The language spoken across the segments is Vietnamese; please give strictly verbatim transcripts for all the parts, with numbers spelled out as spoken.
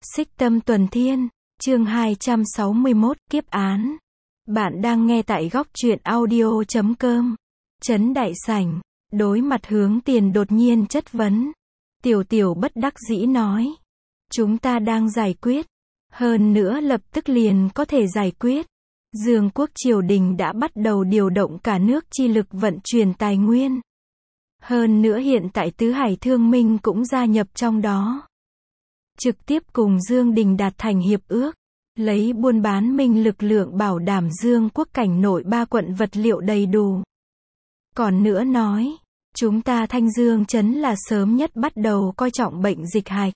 Xích Tâm Tuần Thiên, chương hai trăm sáu mươi mốt, Kiếp Án. Bạn đang nghe tại góc truyện audio chấm com. Trấn đại sảnh, đối mặt Hướng Tiền đột nhiên chất vấn. Tiểu Tiểu bất đắc dĩ nói. Chúng ta đang giải quyết. Hơn nữa lập tức liền có thể giải quyết. Dương quốc triều đình đã bắt đầu điều động cả nước chi lực vận chuyển tài nguyên. Hơn nữa hiện tại Tứ Hải Thương Minh cũng gia nhập trong đó. Trực tiếp cùng Dương Đình đạt thành hiệp ước, lấy buôn bán minh lực lượng bảo đảm Dương quốc cảnh nội ba quận vật liệu đầy đủ. Còn nữa nói, chúng ta Thanh Dương trấn là sớm nhất bắt đầu coi trọng bệnh dịch hạch.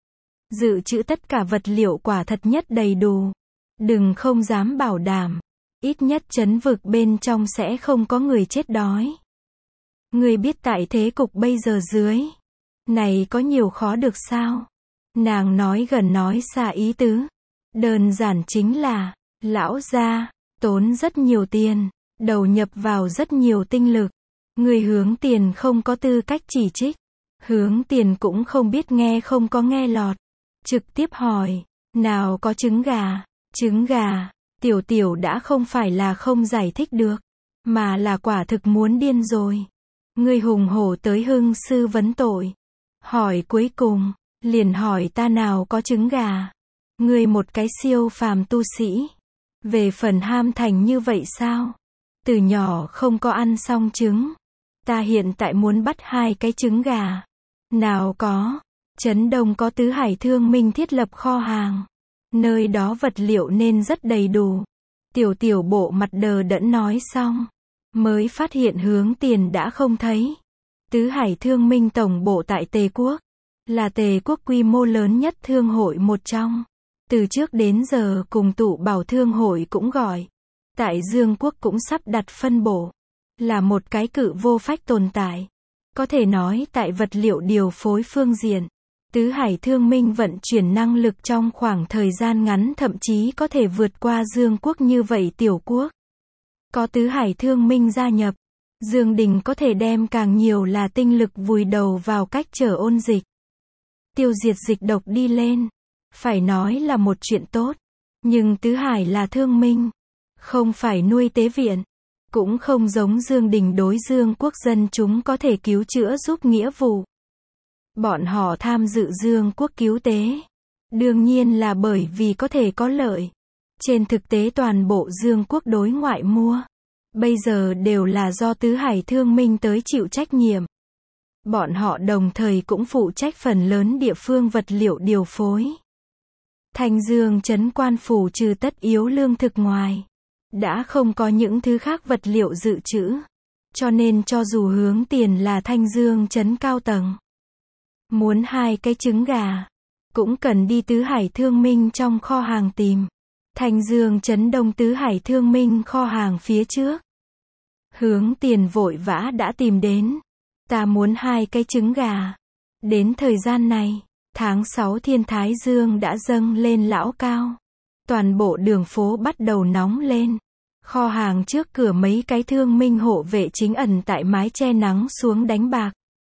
Dự trữ tất cả vật liệu quả thật nhất đầy đủ. Đừng không dám bảo đảm, ít nhất trấn vực bên trong sẽ không có người chết đói. Người biết tại thế cục bây giờ dưới này có nhiều khó được sao? Nàng nói gần nói xa ý tứ. Đơn giản chính là, lão gia, tốn rất nhiều tiền, đầu nhập vào rất nhiều tinh lực. Người Hướng Tiền không có tư cách chỉ trích. Hướng Tiền cũng không biết nghe không có nghe lọt. Trực tiếp hỏi, nào có trứng gà, trứng gà, Tiểu Tiểu đã không phải là không giải thích được, mà là quả thực muốn điên rồi. Người hùng hổ tới hưng sư vấn tội. Hỏi cuối cùng, liền hỏi ta nào có trứng gà. Người một cái siêu phàm tu sĩ. Về phần ham thành như vậy sao? Từ nhỏ không có ăn xong trứng. Ta hiện tại muốn bắt hai cái trứng gà. Nào có. Trấn Đông có Tứ Hải Thương Minh thiết lập kho hàng. Nơi đó vật liệu nên rất đầy đủ. Tiểu Tiểu bộ mặt đờ đẫn nói xong. Mới phát hiện Hướng Tiền đã không thấy. Tứ Hải Thương Minh tổng bộ tại Tề Quốc. Là Tề Quốc quy mô lớn nhất thương hội một trong. Từ trước đến giờ cùng tụ bảo thương hội cũng gọi. Tại Dương Quốc cũng sắp đặt phân bổ. Là một cái cự vô phách tồn tại. Có thể nói tại vật liệu điều phối phương diện. Tứ Hải Thương Minh vận chuyển năng lực trong khoảng thời gian ngắn thậm chí có thể vượt qua Dương Quốc như vậy tiểu quốc. Có Tứ Hải Thương Minh gia nhập. Dương Đình có thể đem càng nhiều là tinh lực vùi đầu vào cách trở ôn dịch. Tiêu diệt dịch độc đi lên. Phải nói là một chuyện tốt. Nhưng Tứ Hải là thương minh. Không phải nuôi tế viện. Cũng không giống Dương Đình đối Dương quốc dân chúng có thể cứu chữa giúp nghĩa vụ. Bọn họ tham dự Dương quốc cứu tế. Đương nhiên là bởi vì có thể có lợi. Trên thực tế toàn bộ Dương quốc đối ngoại mua. Bây giờ đều là do Tứ Hải Thương Minh tới chịu trách nhiệm. Bọn họ đồng thời cũng phụ trách phần lớn địa phương vật liệu điều phối. Thanh Dương trấn quan phủ trừ tất yếu lương thực ngoài. Đã không có những thứ khác vật liệu dự trữ. Cho nên cho dù Hướng Tiền là Thanh Dương trấn cao tầng. Muốn hai cái trứng gà. Cũng cần đi Tứ Hải Thương Minh trong kho hàng tìm. Thanh Dương trấn Đông Tứ Hải Thương Minh kho hàng phía trước. Hướng Tiền vội vã đã tìm đến. Ta muốn hai cái trứng gà. Đến thời gian này, tháng sáu thiên thái dương đã dâng lên lão cao. Toàn bộ đường phố bắt đầu nóng lên. Kho hàng trước cửa mấy cái thương minh hộ vệ chính ẩn tại mái che nắng xuống đánh bạc.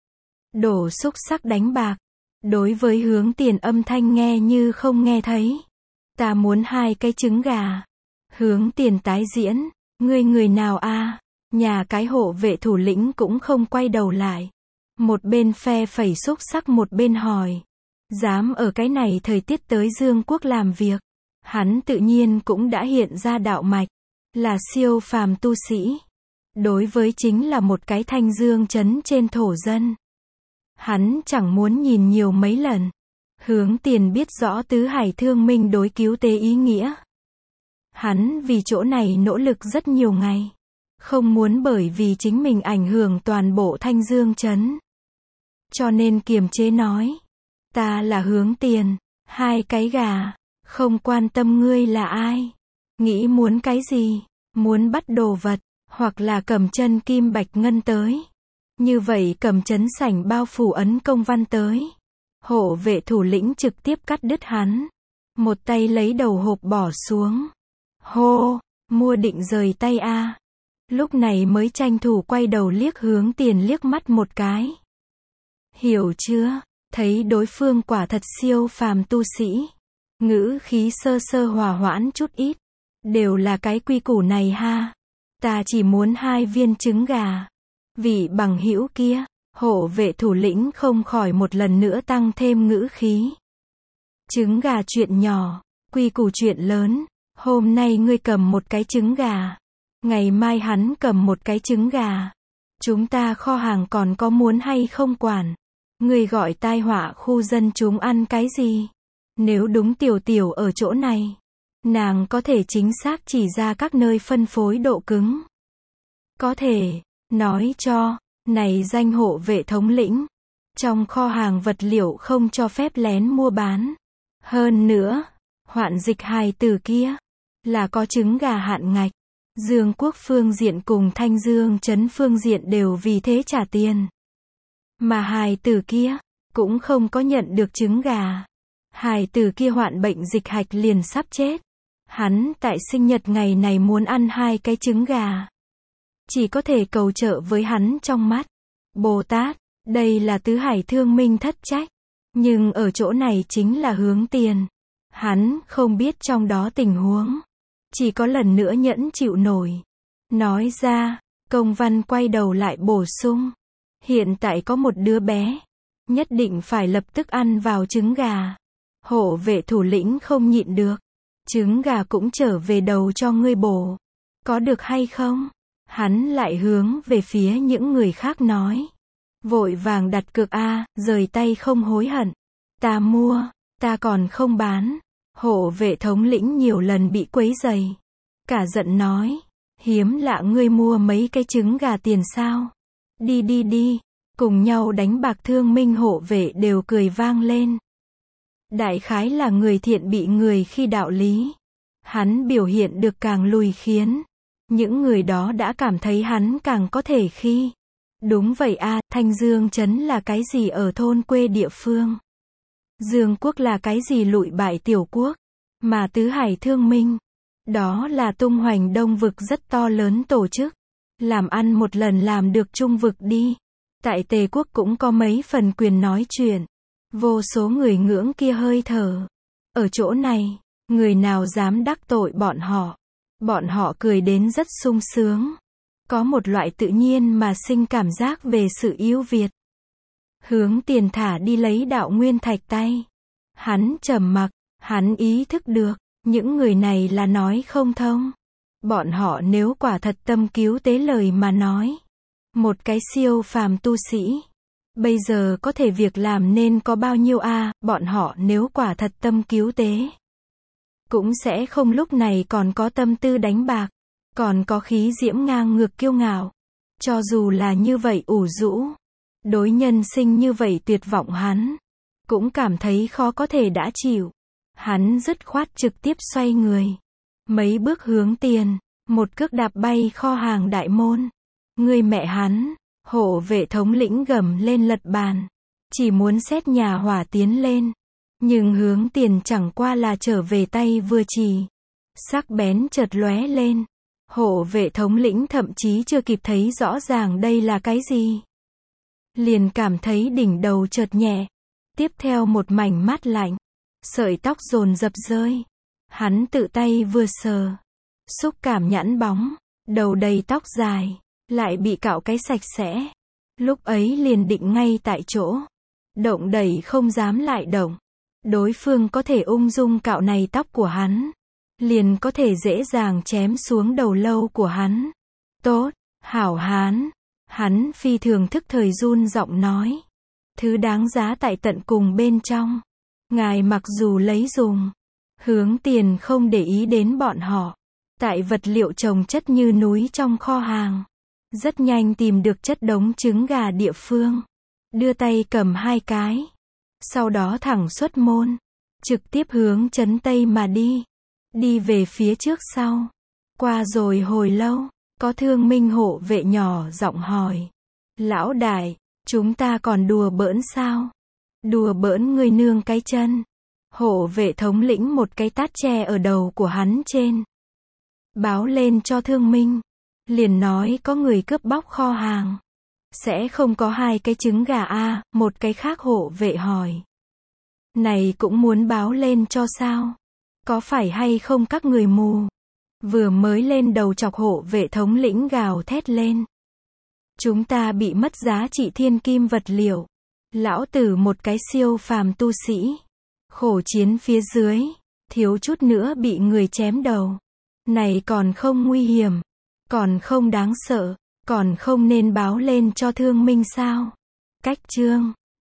Đổ xúc sắc đánh bạc. Đối với Hướng Tiền âm thanh nghe như không nghe thấy. Ta muốn hai cái trứng gà. Hướng Tiền tái diễn. Ngươi người nào a? Nhà cái hộ vệ thủ lĩnh cũng không quay đầu lại. Một bên phe phẩy xúc sắc một bên hỏi. Dám ở cái này thời tiết tới Dương quốc làm việc. Hắn tự nhiên cũng đã hiện ra đạo mạch. Là siêu phàm tu sĩ. Đối với chính là một cái Thanh Dương trấn trên thổ dân. Hắn chẳng muốn nhìn nhiều mấy lần. Hướng Tiền biết rõ Tứ Hải Thương Minh đối cứu tế ý nghĩa. Hắn vì chỗ này nỗ lực rất nhiều ngày. Không muốn bởi vì chính mình ảnh hưởng toàn bộ Thanh Dương trấn. Cho nên kiềm chế nói. Ta là Hướng Tiền. Hai cái gà. Không quan tâm ngươi là ai. Nghĩ muốn cái gì. Muốn bắt đồ vật. Hoặc là cầm chân kim bạch ngân tới. Như vậy cầm trấn sảnh bao phủ ấn công văn tới. Hộ vệ thủ lĩnh trực tiếp cắt đứt hắn. Một tay lấy đầu hộp bỏ xuống. Hô. Mua định rời tay a. Lúc này mới tranh thủ quay đầu liếc Hướng Tiền liếc mắt một cái. Hiểu chưa? Thấy đối phương quả thật siêu phàm tu sĩ. Ngữ khí sơ sơ hòa hoãn chút ít. Đều là cái quy củ này ha. Ta chỉ muốn hai viên trứng gà. Vị bằng hữu kia, hộ vệ thủ lĩnh không khỏi một lần nữa tăng thêm ngữ khí. Trứng gà chuyện nhỏ, quy củ chuyện lớn. Hôm nay ngươi cầm một cái trứng gà. Ngày mai hắn cầm một cái trứng gà. Chúng ta kho hàng còn có muốn hay không quản. Ngươi gọi tai họa khu dân chúng ăn cái gì? Nếu đúng Tiểu Tiểu ở chỗ này, nàng có thể chính xác chỉ ra các nơi phân phối độ cứng. Có thể, nói cho, này danh hộ vệ thống lĩnh. Trong kho hàng vật liệu không cho phép lén mua bán. Hơn nữa, hoạn dịch hài tử kia, là có trứng gà hạn ngạch. Dương Quốc phương diện cùng Thanh Dương trấn phương diện đều vì thế trả tiền. Mà hài tử kia, cũng không có nhận được trứng gà. Hài tử kia hoạn bệnh dịch hạch liền sắp chết. Hắn tại sinh nhật ngày này muốn ăn hai cái trứng gà. Chỉ có thể cầu trợ với hắn trong mắt. Bồ Tát, đây là tứ hải thương minh thất trách. Nhưng ở chỗ này chính là hướng tiền. Hắn không biết trong đó tình huống. Chỉ có lần nữa nhẫn chịu nổi. Nói ra, công văn quay đầu lại bổ sung. Hiện tại có một đứa bé. Nhất định phải lập tức ăn vào trứng gà. Hộ vệ thủ lĩnh không nhịn được. Trứng gà cũng trở về đầu cho ngươi bổ. Có được hay không? Hắn lại hướng về phía những người khác nói. Vội vàng đặt cược a, rời tay không hối hận. Ta mua, ta còn không bán. Hộ vệ thống lĩnh nhiều lần bị quấy rầy. Cả giận nói. Hiếm lạ ngươi mua mấy cái trứng gà tiền sao? Đi đi đi. Cùng nhau đánh bạc thương minh hộ vệ đều cười vang lên. Đại khái là người thiện bị người khi đạo lý. Hắn biểu hiện được càng lùi khiến. Những người đó đã cảm thấy hắn càng có thể khi. Đúng vậy a, Thanh Dương trấn là cái gì ở thôn quê địa phương? Dương Quốc là cái gì lụi bại tiểu quốc? Mà tứ hải thương minh. Đó là tung hoành đông vực rất to lớn tổ chức. Làm ăn một lần làm được trung vực đi. Tại Tề quốc cũng có mấy phần quyền nói chuyện. Vô số người ngưỡng kia hơi thở. Ở chỗ này, người nào dám đắc tội bọn họ. Bọn họ cười đến rất sung sướng. Có một loại tự nhiên mà sinh cảm giác về sự yêu Việt. Hướng tiền thả đi lấy đạo nguyên thạch tay. Hắn trầm mặc, hắn ý thức được, những người này là nói không thông. Bọn họ nếu quả thật tâm cứu tế lời mà nói. Một cái siêu phàm tu sĩ. Bây giờ có thể việc làm nên có bao nhiêu a, bọn họ nếu quả thật tâm cứu tế. Cũng sẽ không lúc này còn có tâm tư đánh bạc. Còn có khí diễm ngang ngược kiêu ngạo. Cho dù là như vậy ủ rũ. Đối nhân sinh như vậy tuyệt vọng hắn. Cũng cảm thấy khó có thể đã chịu. Hắn dứt khoát trực tiếp xoay người. Mấy bước hướng tiền. Một cước đạp bay kho hàng đại môn. Người mẹ hắn. Hộ vệ thống lĩnh gầm lên lật bàn. Chỉ muốn xét nhà hỏa tiến lên. Nhưng hướng tiền chẳng qua là trở về tay vừa chỉ. Sắc bén chợt lóe lên. Hộ vệ thống lĩnh thậm chí chưa kịp thấy rõ ràng đây là cái gì. Liền cảm thấy đỉnh đầu chợt nhẹ. Tiếp theo một mảnh mát lạnh. Sợi tóc dồn dập rơi. Hắn tự tay vừa sờ. Xúc cảm nhẵn bóng. Đầu đầy tóc dài. Lại bị cạo cái sạch sẽ. Lúc ấy liền định ngay tại chỗ. Động đẩy không dám lại động. Đối phương có thể ung dung cạo này tóc của hắn. Liền có thể dễ dàng chém xuống đầu lâu của hắn. Tốt, hảo hán. Hắn phi thường thức thời run giọng nói. Thứ đáng giá tại tận cùng bên trong. Ngài mặc dù lấy dùng. Hướng tiền không để ý đến bọn họ. Tại vật liệu trồng chất như núi trong kho hàng. Rất nhanh tìm được chất đống trứng gà địa phương. Đưa tay cầm hai cái. Sau đó thẳng xuất môn. Trực tiếp hướng trấn Tây mà đi. Đi về phía trước sau. Qua rồi hồi lâu. Có thương minh hộ vệ nhỏ giọng hỏi. Lão đại, chúng ta còn đùa bỡn sao? Đùa bỡn người nương cái chân. Hộ vệ thống lĩnh một cái tát che ở đầu của hắn trên. Báo lên cho thương minh. Liền nói có người cướp bóc kho hàng. Sẽ không có hai cái trứng gà a, một cái khác hộ vệ hỏi. Này cũng muốn báo lên cho sao? Có phải hay không các người mù? Vừa mới lên đầu chọc hộ vệ thống lĩnh gào thét lên. Chúng ta bị mất giá trị thiên kim vật liệu. Lão tử một cái siêu phàm tu sĩ. Khổ chiến phía dưới. Thiếu chút nữa bị người chém đầu. Này còn không nguy hiểm. Còn không đáng sợ. Còn không nên báo lên cho thương minh sao? Cách chương